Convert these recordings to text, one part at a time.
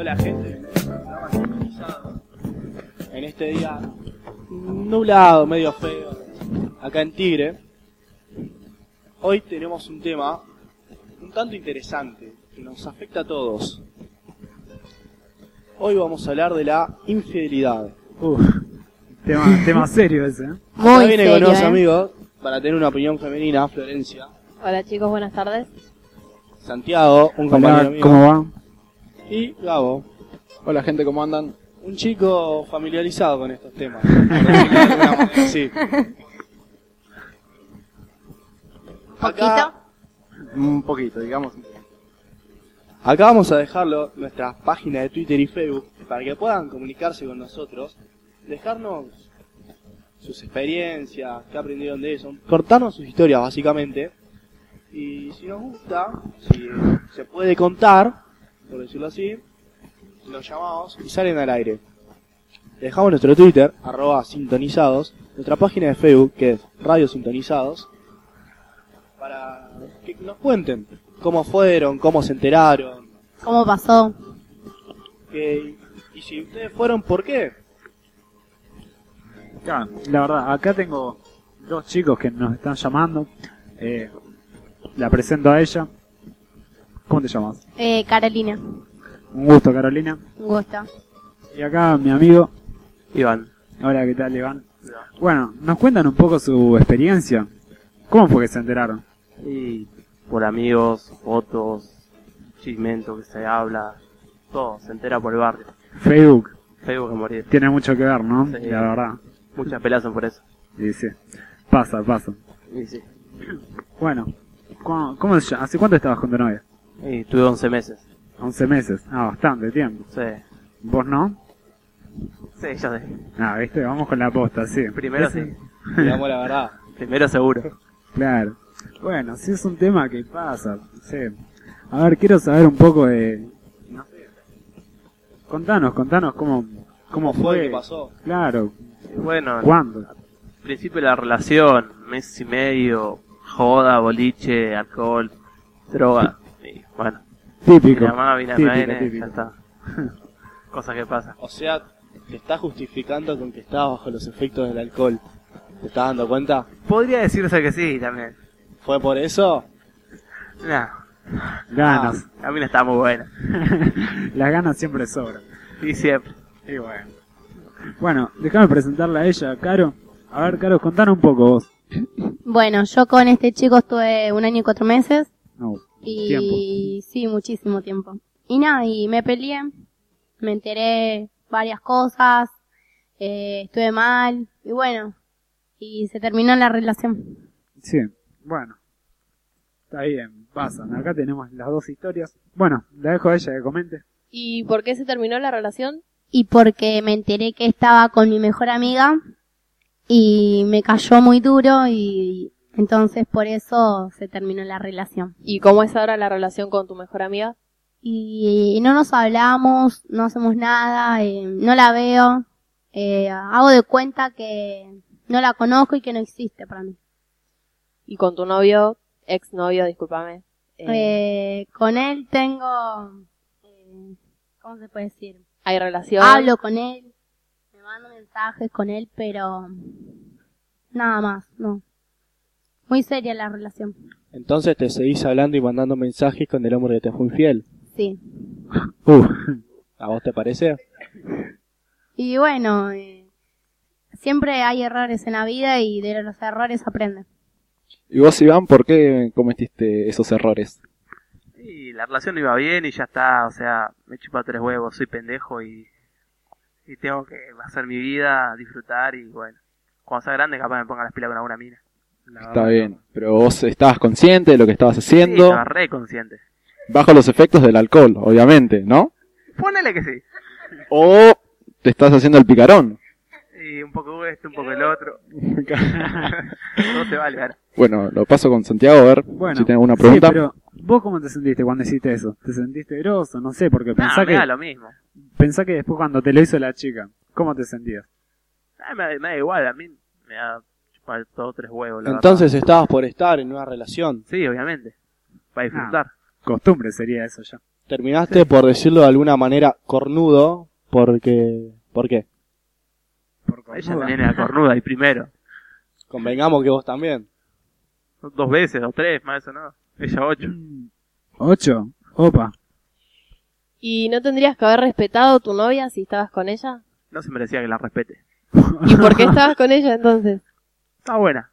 Hola gente, programa sintonizado en este día nublado, medio feo, acá en Tigre. Hoy tenemos un tema un tanto interesante que nos afecta a todos. Hoy vamos a hablar de la infidelidad. Tema serio ese, ¿eh? Muy acá viene serio, con unos amigos para tener una opinión femenina, Florencia. Hola chicos, buenas tardes. Santiago, un compañero mío. ¿Cómo va? Y Gabo. Hola gente, ¿cómo andan? Un chico familiarizado con estos temas. Sí. ¿Poquito? Un poquito, digamos. Acá vamos a dejarlo nuestra página de Twitter y Facebook para que puedan comunicarse con nosotros, dejarnos sus experiencias, qué aprendieron de eso, cortarnos sus historias básicamente. Y si nos gusta, si se puede contar, por decirlo así, los llamamos y salen al aire. Dejamos nuestro Twitter, @sintonizados, nuestra página de Facebook, que es Radio Sintonizados, para que nos cuenten cómo fueron, cómo se enteraron. ¿Cómo pasó? Y si ustedes fueron, ¿por qué? Claro, la verdad, acá tengo dos chicos que nos están llamando. La presento a ella. ¿Cómo te llamas? Carolina. Un gusto, Carolina. Un gusto. Y acá mi amigo Iván. Hola, ¿qué tal, Iván? Bueno, ¿nos cuentan un poco su experiencia? ¿Cómo fue que se enteraron? Y por amigos, fotos, chismento que se habla, todo, se entera por el barrio. Facebook. Facebook es morir. Tiene mucho que ver, ¿no? Sí. La verdad. Muchas peleas son por eso. Y sí. Pasa. Y sí. Bueno, ¿cómo se llama? ¿Hace cuánto estabas con tu novia? Y tuve 11 meses. 11 meses. Ah, bastante tiempo. Sí. ¿Vos no? Sí, ya sé. Ah, viste, vamos con la posta, sí. Primero sí. Digamos la verdad. Primero seguro. Claro. Bueno, sí es un tema que pasa, sí. A ver, quiero saber un poco de... No sé. Contanos cómo fue. ¿Qué pasó? Claro. Bueno, ¿Cuándo? al principio de la relación, mes y medio, joda, boliche, alcohol, droga. Y bueno, Típico. vine a más, vine a menos, Típico. ya está. Cosas que pasan. O sea, te estás justificando con que estabas bajo los efectos del alcohol. ¿Te estás dando cuenta? Podría decirse que sí, también. ¿Fue por eso? No. Ganas. A mí no está muy buena. Las ganas siempre sobran. Y siempre. Y bueno. Bueno, déjame presentarla a ella, Caro. A ver, Caro, contanos un poco vos. Bueno, yo con este chico estuve 1 año y 4 meses. No, Y tiempo. sí, muchísimo tiempo. Y nada, y me peleé. Me enteré varias cosas. Estuve mal. Y bueno, y se terminó la relación. Sí, bueno. Está bien, pasan. Acá tenemos las dos historias. Bueno, la dejo a ella que comente. ¿Y por qué se terminó la relación? Y porque me enteré que estaba con mi mejor amiga y me cayó muy duro y entonces por eso se terminó la relación. ¿Y cómo es ahora la relación con tu mejor amiga? Y no nos hablamos, no hacemos nada, no la veo, hago de cuenta que no la conozco y que no existe para mí. ¿Y con tu novio, exnovio, discúlpame? Con él tengo, ¿cómo se puede decir? ¿Hay relación? Hablo con él, me mando mensajes con él, pero nada más, no. Muy seria la relación. Entonces te seguís hablando y mandando mensajes con el hombre que te fue infiel. Sí. ¿A vos te parece? Y bueno, siempre hay errores en la vida y de los errores aprenden. ¿Y vos, Iván, por qué cometiste esos errores? Y la relación iba bien y ya está, o sea, me chupa 3 huevos, soy pendejo y tengo que hacer mi vida, disfrutar y bueno, cuando sea grande capaz me ponga las pilas con alguna mina. Está bien, pero vos estabas consciente de lo que estabas Sí, haciendo, estaba re consciente. bajo los efectos del alcohol, obviamente, ¿no? Ponele que sí. O te estás haciendo el picarón. Y un poco esto, un poco el otro. Todo se vale, ahora. Bueno, lo paso con Santiago a ver Bueno, si tiene alguna pregunta. Sí, pero ¿vos cómo te sentiste cuando hiciste eso? ¿Te sentiste groso? No sé, porque Nah, me da lo mismo. pensá que después cuando te lo hizo la chica, ¿cómo te sentías? Me da igual, a mí me da chupar todos 3 huevos. La Entonces estabas por estar en una relación. verdad. Sí, obviamente. Para disfrutar. Costumbre sería eso ya. Terminaste, por decirlo de alguna manera, cornudo, porque... ¿Por qué? Por Ella cornuda. también era cornuda y primero. Convengamos que vos también. 2 veces o 3, más eso no. Ella 8. 8. Opa. ¿Y no tendrías que haber respetado a tu novia si estabas con ella? No se merecía que la respete. ¿Y por qué estabas con ella entonces? Está buena.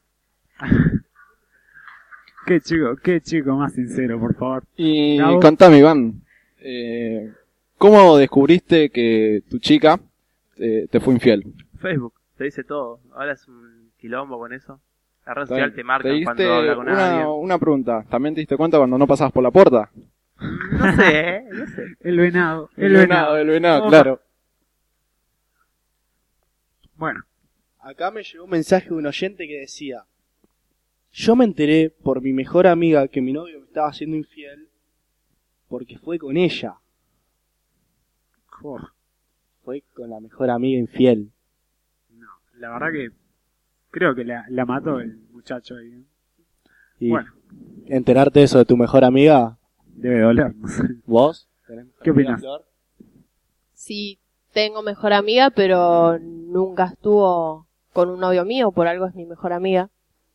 Qué chico más sincero, por favor. Y Gabo. contame, Iván, ¿cómo descubriste que tu chica te fue infiel? Facebook, te dice todo. Ahora es un quilombo con eso. La red Te social te marca diste cuando habla con alguien. una pregunta. ¿También te diste cuenta cuando no pasabas por la puerta? No sé, no sé. El venado. El venado, Opa. claro. Bueno, Acá me llegó un mensaje de un oyente que decía: yo me enteré por mi mejor amiga que mi novio me estaba haciendo infiel porque fue con ella. jo, Fue con la mejor amiga infiel. no. La verdad que creo que la mató el muchacho ahí. ¿eh? Y Bueno. enterarte eso de tu mejor amiga, Debe doler, no sé. ¿vos? ¿Tenés mejor ¿Qué amiga, opinás? Flor? Sí, tengo mejor amiga, pero nunca estuvo con un novio mío, por algo es mi mejor amiga.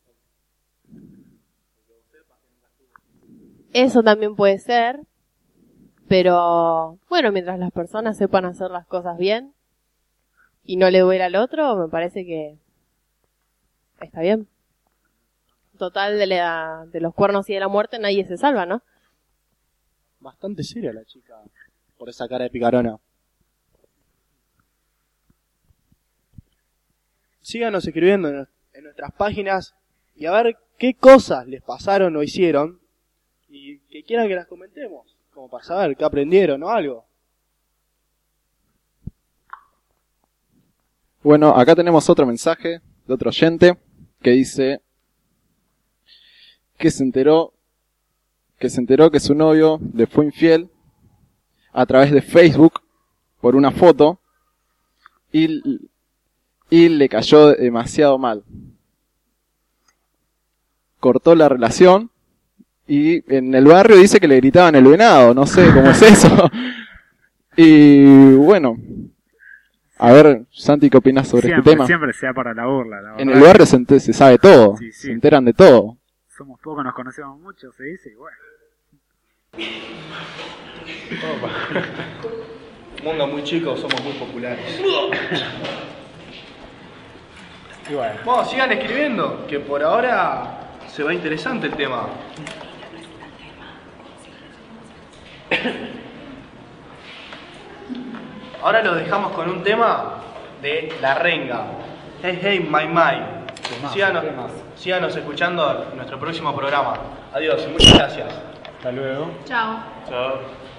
Eso también puede ser, pero bueno, mientras las personas sepan hacer las cosas bien y no le duela al otro, me parece que está bien. Total, de los cuernos y de la muerte nadie se salva, ¿no? Bastante seria la chica por esa cara de picarona. Síganos escribiendo en nuestras páginas y a ver qué cosas les pasaron o hicieron y que quieran que las comentemos, como para saber qué aprendieron o algo. Bueno, acá tenemos otro mensaje de otro oyente que dice que se enteró que su novio le fue infiel a través de Facebook por una foto y le cayó demasiado mal. Cortó la relación y en el barrio dice que le gritaban el venado, no sé cómo es eso. Y bueno, a ver, Santi, ¿qué opinas sobre este tema? Siempre sea para la burla, la verdad. En el barrio se sabe todo, Sí, sí. se enteran de todo. Somos pocos, nos conocemos mucho, se dice, y bueno. Mundo muy chico, somos muy populares. Y bueno. Bueno, sigan escribiendo, que por ahora se va interesante el tema. Ahora los dejamos con un tema de La Renga. Hey, hey, my, my. Síganos escuchando nuestro próximo programa. Adiós y muchas gracias. Hasta luego. Chao. Chao.